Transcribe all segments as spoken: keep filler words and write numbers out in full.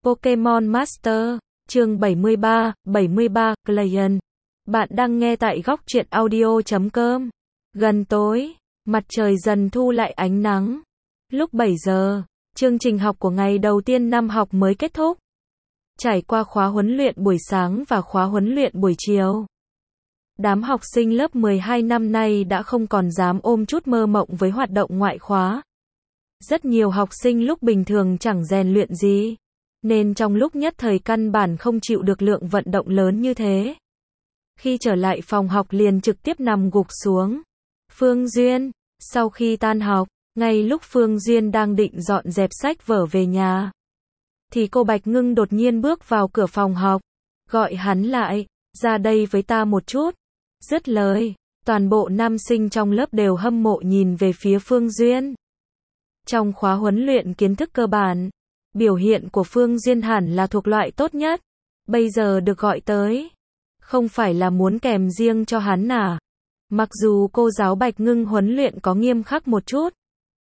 Pokemon Master, chương bảy mươi ba, bảy mươi ba, Client. Bạn đang nghe tại góc truyện audio chấm com. Gần tối, mặt trời dần thu lại ánh nắng. Lúc bảy giờ, chương trình học của ngày đầu tiên năm học mới kết thúc. Trải qua khóa huấn luyện buổi sáng và khóa huấn luyện buổi chiều. Đám học sinh lớp mười hai năm nay đã không còn dám ôm chút mơ mộng với hoạt động ngoại khóa. Rất nhiều học sinh lúc bình thường chẳng rèn luyện gì, nên trong lúc nhất thời căn bản không chịu được lượng vận động lớn như thế. Khi trở lại phòng học liền trực tiếp nằm gục xuống. Phương Duyên, sau khi tan học, ngay lúc Phương Duyên đang định dọn dẹp sách vở về nhà, thì cô Bạch Ngưng đột nhiên bước vào cửa phòng học, gọi hắn lại, ra đây với ta một chút. Dứt lời, toàn bộ nam sinh trong lớp đều hâm mộ nhìn về phía Phương Duyên. Trong khóa huấn luyện kiến thức cơ bản, biểu hiện của Phương Duyên hẳn là thuộc loại tốt nhất. Bây giờ được gọi tới, không phải là muốn kèm riêng cho hắn à? Mặc dù cô giáo Bạch Ngưng huấn luyện có nghiêm khắc một chút,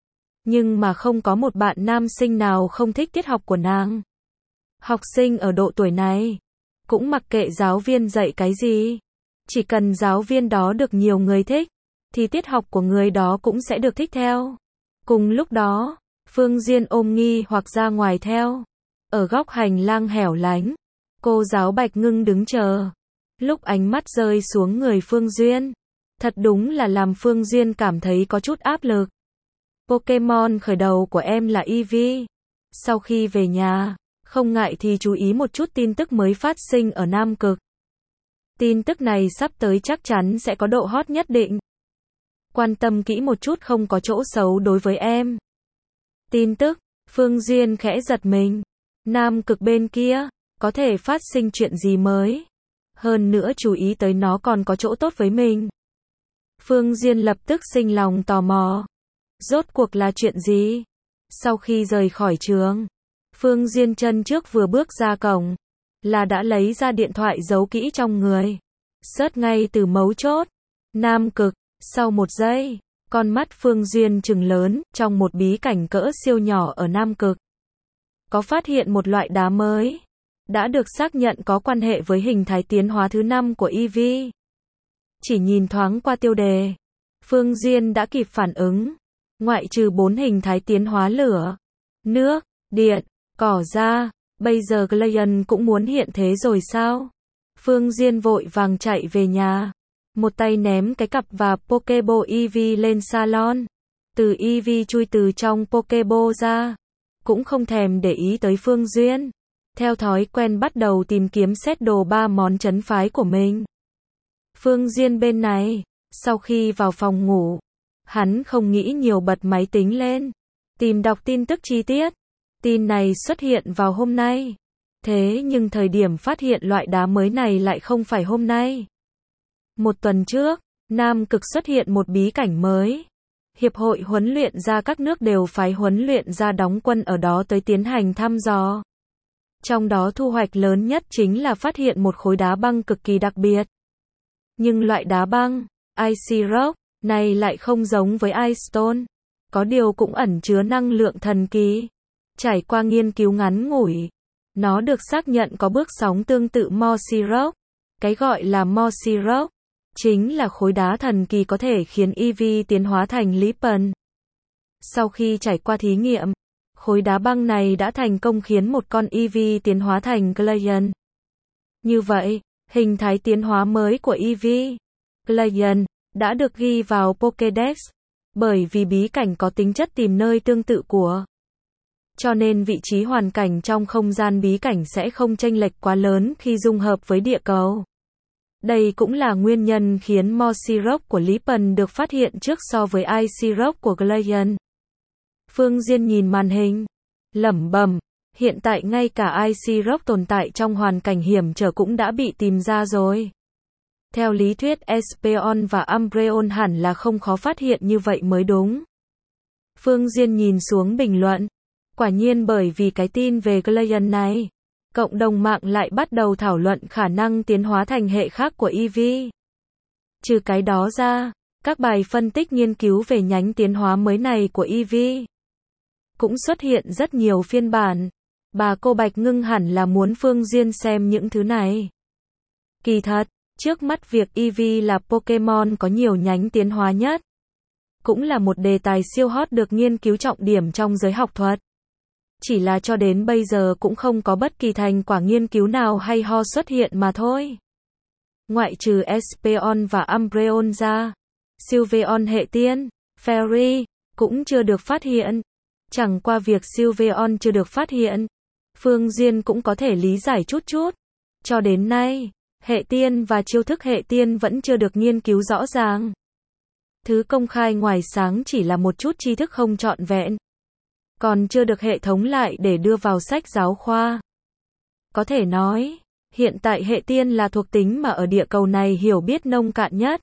nhưng mà không có một bạn nam sinh nào không thích tiết học của nàng. Học sinh ở độ tuổi này, cũng mặc kệ giáo viên dạy cái gì. Chỉ cần giáo viên đó được nhiều người thích, thì tiết học của người đó cũng sẽ được thích theo. Cùng lúc đó, Phương Duyên ôm nghi hoặc ra ngoài theo. Ở góc hành lang hẻo lánh, cô giáo Bạch Ngưng đứng chờ. Lúc ánh mắt rơi xuống người Phương Duyên, thật đúng là làm Phương Duyên cảm thấy có chút áp lực. Pokemon khởi đầu của em là Eevee. Sau khi về nhà, không ngại thì chú ý một chút tin tức mới phát sinh ở Nam Cực. Tin tức này sắp tới chắc chắn sẽ có độ hot nhất định. Quan tâm kỹ một chút không có chỗ xấu đối với em. Tin tức, Phương Duyên khẽ giật mình. Nam Cực bên kia, có thể phát sinh chuyện gì mới? Hơn nữa chú ý tới nó còn có chỗ tốt với mình. Phương Duyên lập tức sinh lòng tò mò. Rốt cuộc là chuyện gì? Sau khi rời khỏi trường, Phương Duyên chân trước vừa bước ra cổng, là đã lấy ra điện thoại giấu kỹ trong người. Search ngay từ mấu chốt. Nam Cực. Sau một giây, con mắt Phương Duyên trừng lớn, trong một bí cảnh cỡ siêu nhỏ ở Nam Cực, có phát hiện một loại đá mới, đã được xác nhận có quan hệ với hình thái tiến hóa thứ năm của Eevee. Chỉ nhìn thoáng qua tiêu đề, Phương Duyên đã kịp phản ứng. Ngoại trừ bốn hình thái tiến hóa lửa, nước, điện, cỏ ra, bây giờ Client cũng muốn hiện thế rồi sao? Phương Duyên vội vàng chạy về nhà. Một tay ném cái cặp và Pokeball Eevee lên salon. Từ Eevee chui từ trong Pokeball ra, cũng không thèm để ý tới Phương Duyên. Theo thói quen bắt đầu tìm kiếm set đồ ba món trấn phái của mình. Phương Duyên bên này, sau khi vào phòng ngủ, hắn không nghĩ nhiều bật máy tính lên, tìm đọc tin tức chi tiết. Tin này xuất hiện vào hôm nay. Thế nhưng thời điểm phát hiện loại đá mới này lại không phải hôm nay. Một tuần trước, Nam Cực xuất hiện một bí cảnh mới. Hiệp hội huấn luyện ra các nước đều phái huấn luyện ra đóng quân ở đó tới tiến hành thăm dò. Trong đó thu hoạch lớn nhất chính là phát hiện một khối đá băng cực kỳ đặc biệt. Nhưng loại đá băng, Icy Rock, này lại không giống với Ice Stone. Có điều cũng ẩn chứa năng lượng thần kỳ. Trải qua nghiên cứu ngắn ngủi, nó được xác nhận có bước sóng tương tự Mossy Rock. Cái gọi là Mossy Rock chính là khối đá thần kỳ có thể khiến Eevee tiến hóa thành Lipan. Sau khi trải qua thí nghiệm, khối đá băng này đã thành công khiến một con Eevee tiến hóa thành Client. Như vậy, hình thái tiến hóa mới của Eevee, Client, đã được ghi vào Pokédex. Bởi vì bí cảnh có tính chất tìm nơi tương tự của, cho nên vị trí hoàn cảnh trong không gian bí cảnh sẽ không chênh lệch quá lớn khi dung hợp với địa cầu. Đây cũng là nguyên nhân khiến Mossy Rock của Lipan được phát hiện trước so với Icy Rock của Client. Phương Duyên nhìn màn hình, lẩm bẩm, hiện tại ngay cả Icy Rock tồn tại trong hoàn cảnh hiểm trở cũng đã bị tìm ra rồi. Theo lý thuyết Espeon và Umbreon hẳn là không khó phát hiện như vậy mới đúng. Phương Duyên nhìn xuống bình luận. Quả nhiên bởi vì cái tin về Client này, cộng đồng mạng lại bắt đầu thảo luận khả năng tiến hóa thành hệ khác của Eevee. Trừ cái đó ra, các bài phân tích nghiên cứu về nhánh tiến hóa mới này của Eevee cũng xuất hiện rất nhiều phiên bản. Bà cô Bạch Ngưng hẳn là muốn Phương Duyên xem những thứ này. Kỳ thật, trước mắt việc Eevee là Pokemon có nhiều nhánh tiến hóa nhất. Cũng là một đề tài siêu hot được nghiên cứu trọng điểm trong giới học thuật. Chỉ là cho đến bây giờ cũng không có bất kỳ thành quả nghiên cứu nào hay ho xuất hiện mà thôi. Ngoại trừ Espeon và Umbreon ra, Sylveon hệ tiên, Fairy, cũng chưa được phát hiện. Chẳng qua việc Sylveon chưa được phát hiện, Phương Duyên cũng có thể lý giải chút chút. Cho đến nay, hệ tiên và chiêu thức hệ tiên vẫn chưa được nghiên cứu rõ ràng. Thứ công khai ngoài sáng chỉ là một chút tri thức không trọn vẹn. Còn chưa được hệ thống lại để đưa vào sách giáo khoa. Có thể nói, hiện tại hệ tiên là thuộc tính mà ở địa cầu này hiểu biết nông cạn nhất.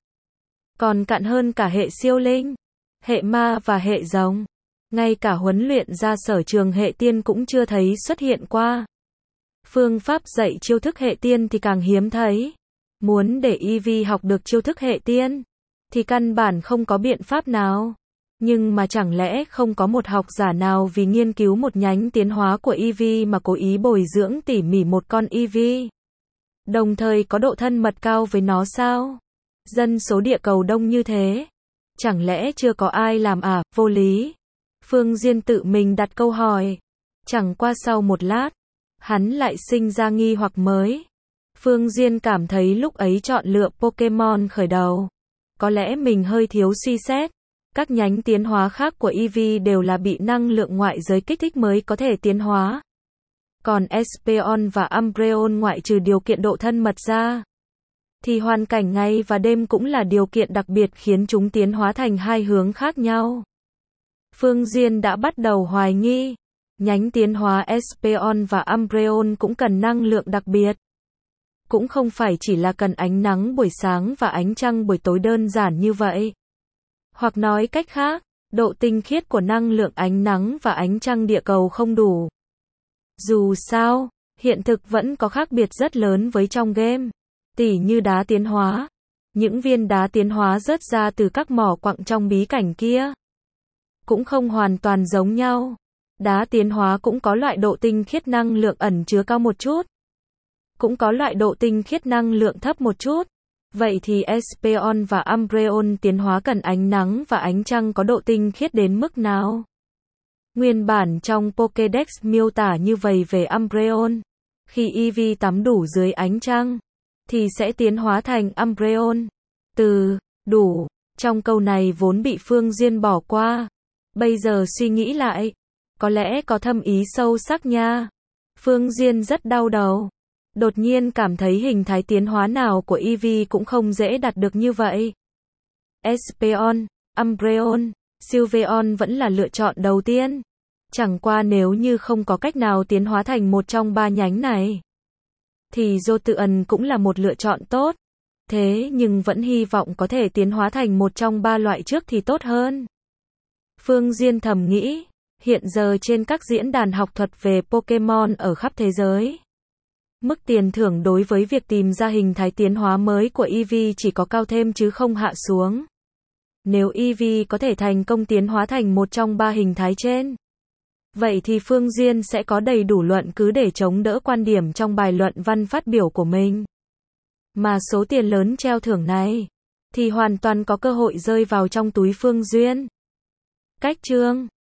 Còn cạn hơn cả hệ siêu linh, hệ ma và hệ rồng. Ngay cả huấn luyện ra sở trường hệ tiên cũng chưa thấy xuất hiện qua. Phương pháp dạy chiêu thức hệ tiên thì càng hiếm thấy. Muốn để Eevee học được chiêu thức hệ tiên, thì căn bản không có biện pháp nào. Nhưng mà chẳng lẽ không có một học giả nào vì nghiên cứu một nhánh tiến hóa của Eevee mà cố ý bồi dưỡng tỉ mỉ một con Eevee, đồng thời có độ thân mật cao với nó sao? Dân số địa cầu đông như thế, chẳng lẽ chưa có ai làm à? Vô lý. Phương Duyên tự mình đặt câu hỏi. Chẳng qua sau một lát, hắn lại sinh ra nghi hoặc mới. Phương Duyên cảm thấy lúc ấy chọn lựa Pokemon khởi đầu, có lẽ mình hơi thiếu suy xét. Các nhánh tiến hóa khác của Eevee đều là bị năng lượng ngoại giới kích thích mới có thể tiến hóa. Còn Espeon và Umbreon ngoại trừ điều kiện độ thân mật ra, thì hoàn cảnh ngày và đêm cũng là điều kiện đặc biệt khiến chúng tiến hóa thành hai hướng khác nhau. Phương Duyên đã bắt đầu hoài nghi, nhánh tiến hóa Espeon và Umbreon cũng cần năng lượng đặc biệt. Cũng không phải chỉ là cần ánh nắng buổi sáng và ánh trăng buổi tối đơn giản như vậy. Hoặc nói cách khác, độ tinh khiết của năng lượng ánh nắng và ánh trăng địa cầu không đủ. Dù sao, hiện thực vẫn có khác biệt rất lớn với trong game. Tỉ như đá tiến hóa. Những viên đá tiến hóa rớt ra từ các mỏ quặng trong bí cảnh kia cũng không hoàn toàn giống nhau. Đá tiến hóa cũng có loại độ tinh khiết năng lượng ẩn chứa cao một chút, cũng có loại độ tinh khiết năng lượng thấp một chút. Vậy thì Espeon và Umbreon tiến hóa cần ánh nắng và ánh trăng có độ tinh khiết đến mức nào? Nguyên bản trong Pokédex miêu tả như vậy về Umbreon. Khi Eevee tắm đủ dưới ánh trăng, thì sẽ tiến hóa thành Umbreon. Từ đủ trong câu này vốn bị Phương Duyên bỏ qua. Bây giờ suy nghĩ lại, có lẽ có thâm ý sâu sắc nha. Phương Duyên rất đau đầu. Đột nhiên cảm thấy hình thái tiến hóa nào của Eevee cũng không dễ đạt được như vậy. Espeon, Umbreon, Sylveon vẫn là lựa chọn đầu tiên. Chẳng qua nếu như không có cách nào tiến hóa thành một trong ba nhánh này, thì Jolteon cũng là một lựa chọn tốt. Thế nhưng vẫn hy vọng có thể tiến hóa thành một trong ba loại trước thì tốt hơn. Phương Duyên thầm nghĩ, hiện giờ trên các diễn đàn học thuật về Pokemon ở khắp thế giới, mức tiền thưởng đối với việc tìm ra hình thái tiến hóa mới của Eevee chỉ có cao thêm chứ không hạ xuống. Nếu Eevee có thể thành công tiến hóa thành một trong ba hình thái trên, vậy thì Phương Duyên sẽ có đầy đủ luận cứ để chống đỡ quan điểm trong bài luận văn phát biểu của mình. Mà số tiền lớn treo thưởng này, thì hoàn toàn có cơ hội rơi vào trong túi Phương Duyên. Cách chương